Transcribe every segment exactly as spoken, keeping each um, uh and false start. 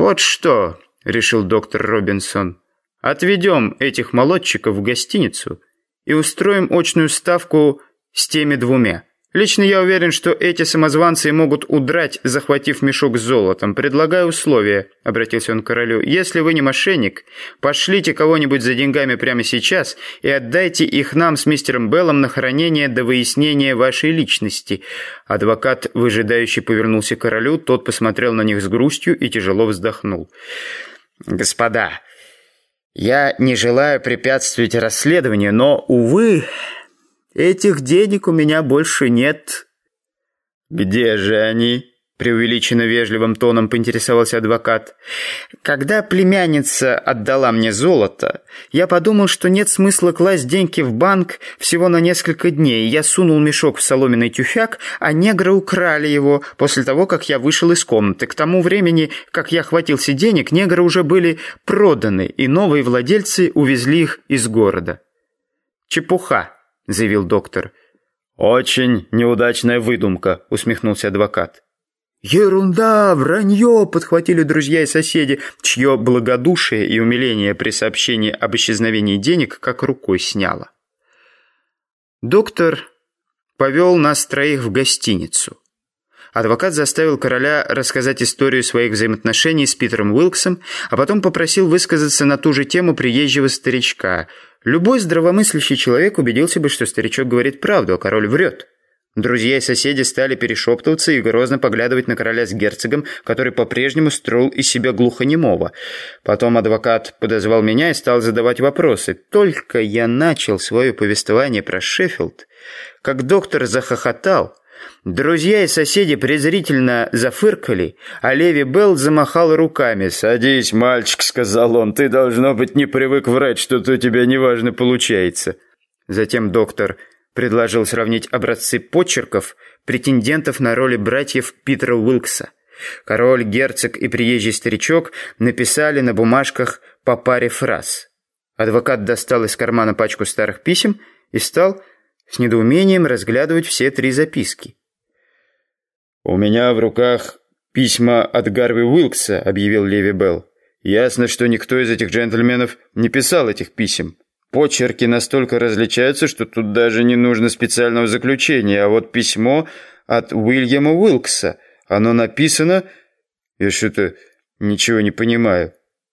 «Вот что», — решил доктор Робинсон, — «отведем этих молодчиков в гостиницу и устроим очную ставку с теми двумя. Лично я уверен, что эти самозванцы могут удрать, захватив мешок с золотом. Предлагаю условие», — обратился он к королю. «Если вы не мошенник, пошлите кого-нибудь за деньгами прямо сейчас и отдайте их нам с мистером Беллом на хранение до выяснения вашей личности». Адвокат, выжидающий, повернулся к королю. Тот посмотрел на них с грустью и тяжело вздохнул. «Господа, я не желаю препятствовать расследованию, но, увы, этих денег у меня больше нет». «Где же они?» — преувеличенно вежливым тоном поинтересовался адвокат. «Когда племянница отдала мне золото, я подумал, что нет смысла класть деньги в банк всего на несколько дней. Я сунул мешок в соломенный тюфяк, а негры украли его после того, как я вышел из комнаты. К тому времени, как я хватился денег, негры уже были проданы, и новые владельцы увезли их из города». «Чепуха», — заявил доктор. «Очень неудачная выдумка», — усмехнулся адвокат. «Ерунда, вранье!» — подхватили друзья и соседи, чье благодушие и умиление при сообщении об исчезновении денег как рукой сняло. Доктор повел нас троих в гостиницу. Адвокат заставил короля рассказать историю своих взаимоотношений с Питером Уилксом, а потом попросил высказаться на ту же тему приезжего старичка. Любой здравомыслящий человек убедился бы, что старичок говорит правду, а король врет. Друзья и соседи стали перешептываться и грозно поглядывать на короля с герцогом, который по-прежнему строил из себя глухонемого. Потом адвокат подозвал меня и стал задавать вопросы. Только я начал свое повествование про Шеффилд, как доктор захохотал. Друзья и соседи презрительно зафыркали, а Леви Белл замахал руками. «Садись, мальчик», — сказал он, — «ты, должно быть, не привык врать, что-то у тебя неважно получается». Затем доктор предложил сравнить образцы почерков претендентов на роли братьев Питера Уилкса. Король, герцог и приезжий старичок написали на бумажках по паре фраз. Адвокат достал из кармана пачку старых писем и стал с недоумением разглядывать все три записки. «У меня в руках письма от Гарви Уилкса», — объявил Леви Белл. «Ясно, что никто из этих джентльменов не писал этих писем. Почерки настолько различаются, что тут даже не нужно специального заключения. А вот письмо от Уильяма Уилкса. Оно написано... Я что-то ничего не понимаю.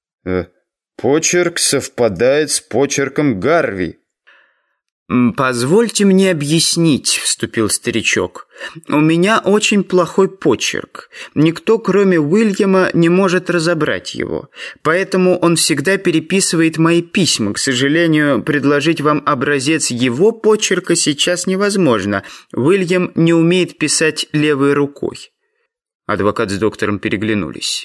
Почерк совпадает с почерком Гарви». «Позвольте мне объяснить», — вступил старичок. «У меня очень плохой почерк. Никто, кроме Уильяма, не может разобрать его. Поэтому он всегда переписывает мои письма. К сожалению, предложить вам образец его почерка сейчас невозможно. Уильям не умеет писать левой рукой». Адвокат с доктором переглянулись.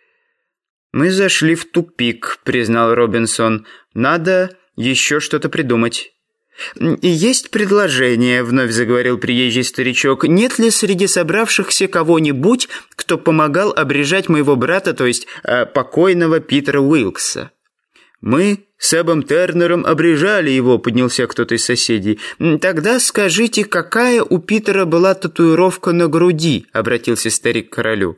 «Мы зашли в тупик», — признал Робинсон. «Надо еще что-то придумать». «И есть предложение», — вновь заговорил приезжий старичок. «Нет ли среди собравшихся кого-нибудь, кто помогал обрежать моего брата, то есть э, покойного Питера Уилкса?» «Мы с Эбом Тернером обрежали его», — поднялся кто-то из соседей. «Тогда скажите, какая у Питера была татуировка на груди?» — обратился старик к королю.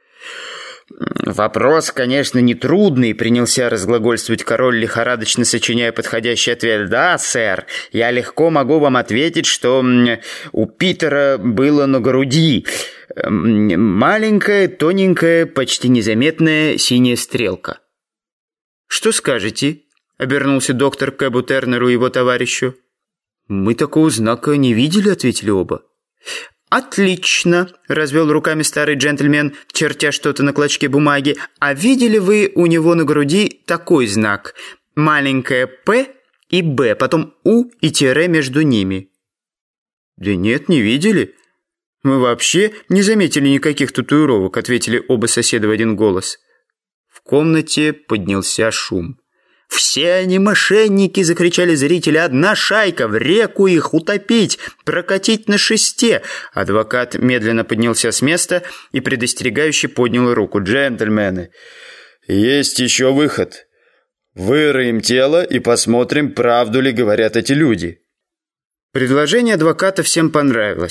«Вопрос, конечно, нетрудный», — принялся разглагольствовать король, лихорадочно сочиняя подходящий ответ. «Да, сэр, я легко могу вам ответить, что у Питера было на груди маленькая, тоненькая, почти незаметная синяя стрелка». «Что скажете?» — обернулся доктор к Эбу Тернеру и его товарищу. «Мы такого знака не видели», — ответили оба. «Отлично», — развел руками старый джентльмен, чертя что-то на клочке бумаги. «А видели вы у него на груди такой знак? Маленькое «П» и «Б», потом «У» и тире между ними». «Да нет, не видели. Мы вообще не заметили никаких татуировок», — ответили оба соседа в один голос. В комнате поднялся шум. «Все они мошенники!» — закричали зрители. «Одна шайка! В реку их! Утопить! Прокатить на шесте!» Адвокат медленно поднялся с места и предостерегающе поднял руку. «Джентльмены, есть еще выход. Выроем тело и посмотрим, правду ли говорят эти люди». Предложение адвоката всем понравилось.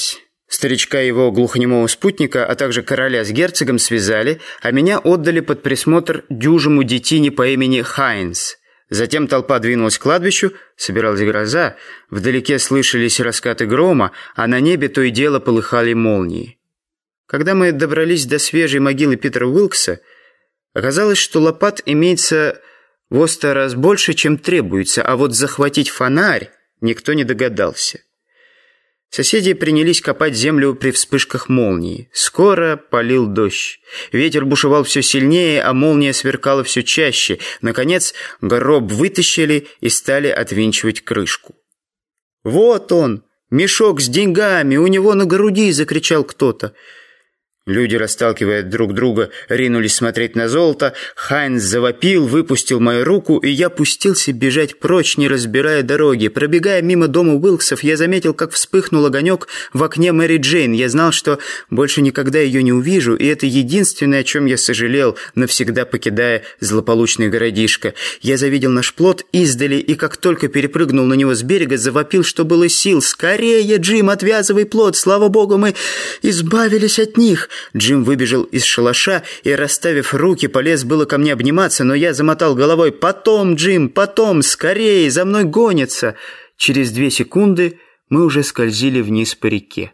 Старичка и его глухонемого спутника, а также короля с герцогом связали, а меня отдали под присмотр дюжему детине по имени Хайнс. Затем толпа двинулась к кладбищу, собиралась гроза, вдалеке слышались раскаты грома, а на небе то и дело полыхали молнии. Когда мы добрались до свежей могилы Питера Уилкса, оказалось, что лопат имеется в сто раз больше, чем требуется, а вот захватить фонарь никто не догадался. Соседи принялись копать землю при вспышках молнии. Скоро полил дождь. Ветер бушевал все сильнее, а молния сверкала все чаще. Наконец, гроб вытащили и стали отвинчивать крышку. «Вот он! Мешок с деньгами! У него на груди!» — закричал кто-то. Люди, расталкивая друг друга, ринулись смотреть на золото. Хайнс завопил, выпустил мою руку, и я пустился бежать прочь, не разбирая дороги. Пробегая мимо дома Уилксов, я заметил, как вспыхнул огонек в окне Мэри Джейн. Я знал, что больше никогда ее не увижу, и это единственное, о чем я сожалел, навсегда покидая злополучный городишко. Я завидел наш плот издали, и как только перепрыгнул на него с берега, завопил, что было сил: «Скорее, Джим, отвязывай плот! Слава богу, мы избавились от них!» Джим выбежал из шалаша и, расставив руки, полез было ко мне обниматься, но я замотал головой: «Потом, Джим, потом, скорее, за мной гонятся!» Через две секунды мы уже скользили вниз по реке.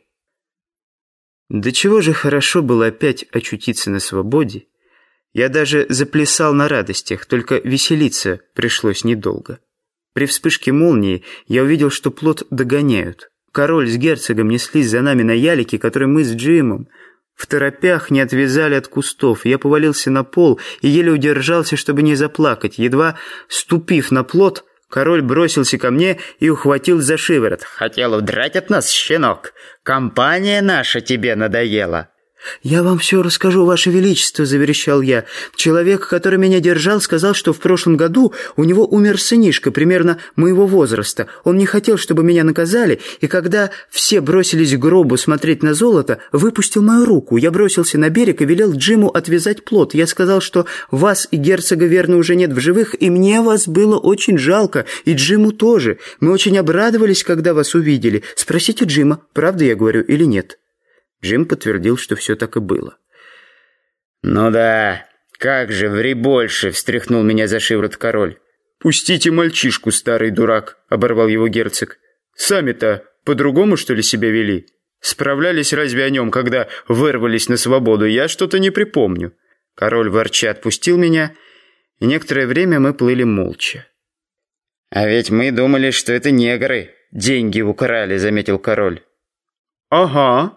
До чего же хорошо было опять очутиться на свободе. Я даже заплясал на радостях, только веселиться пришлось недолго. При вспышке молнии я увидел, что плот догоняют. Король с герцогом неслись за нами на ялике, который мы с Джимом в торопях не отвязали от кустов. Я повалился на пол и еле удержался, чтобы не заплакать. Едва ступив на плот, король бросился ко мне и ухватил за шиворот. «Хотел удрать от нас, щенок? Компания наша тебе надоела!» «Я вам все расскажу, Ваше Величество», — заверещал я. «Человек, который меня держал, сказал, что в прошлом году у него умер сынишка, примерно моего возраста. Он не хотел, чтобы меня наказали, и когда все бросились к гробу смотреть на золото, выпустил мою руку. Я бросился на берег и велел Джиму отвязать плот. Я сказал, что вас и герцога, верно, уже нет в живых, и мне вас было очень жалко, и Джиму тоже. Мы очень обрадовались, когда вас увидели. Спросите Джима, правда я говорю или нет?» Джим подтвердил, что все так и было. «Ну да, как же, ври больше!» — встряхнул меня за шиворот король. «Пустите мальчишку, старый дурак!» — оборвал его герцог. «Сами-то по-другому, что ли, себя вели? Справлялись разве о нем, когда вырвались на свободу? Я что-то не припомню». Король ворча отпустил меня, и некоторое время мы плыли молча. «А ведь мы думали, что это негры деньги украли», — заметил король. «Ага.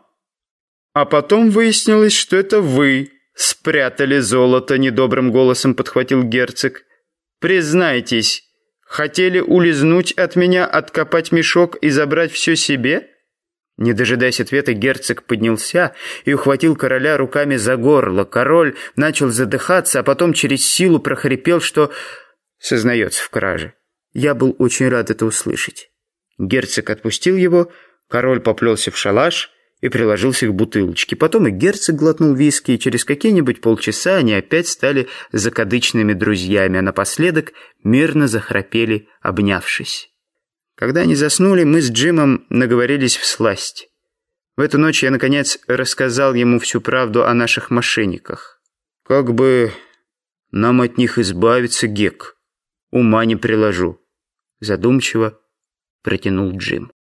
А потом выяснилось, что это вы спрятали золото», — недобрым голосом подхватил герцог. «Признайтесь, хотели улизнуть от меня, откопать мешок и забрать все себе?» Не дожидаясь ответа, герцог поднялся и ухватил короля руками за горло. Король начал задыхаться, а потом через силу прохрипел, что сознается в краже. Я был очень рад это услышать. Герцог отпустил его, король поплелся в шалаш и приложился к бутылочке. Потом и герцог глотнул виски, и через какие-нибудь полчаса они опять стали закадычными друзьями, а напоследок мирно захрапели, обнявшись. Когда они заснули, мы с Джимом наговорились всласть. В эту ночь я, наконец, рассказал ему всю правду о наших мошенниках. «Как бы нам от них избавиться, Гек? Ума не приложу», — задумчиво протянул Джим.